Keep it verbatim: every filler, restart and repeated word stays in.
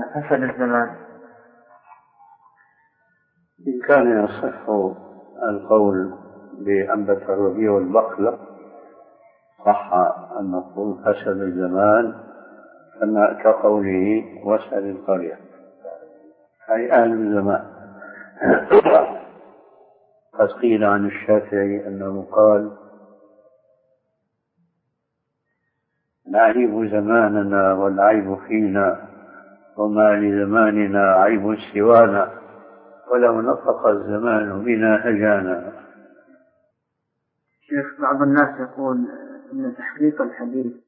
فسد الزمان؟ إن كان يصح القول بأنبت الربيع والبقلة صح أن نقول فسد الزمان كقوله واسأل القرية، أي أهل الزمان. قد قيل عن الشافعي أنه قال نعيب زماننا والعيب فينا وما لزماننا عيب سوانا ولو نطق الزمان بنا هجانا. شيخ، بعض الناس يقول أن تحقيق الحديث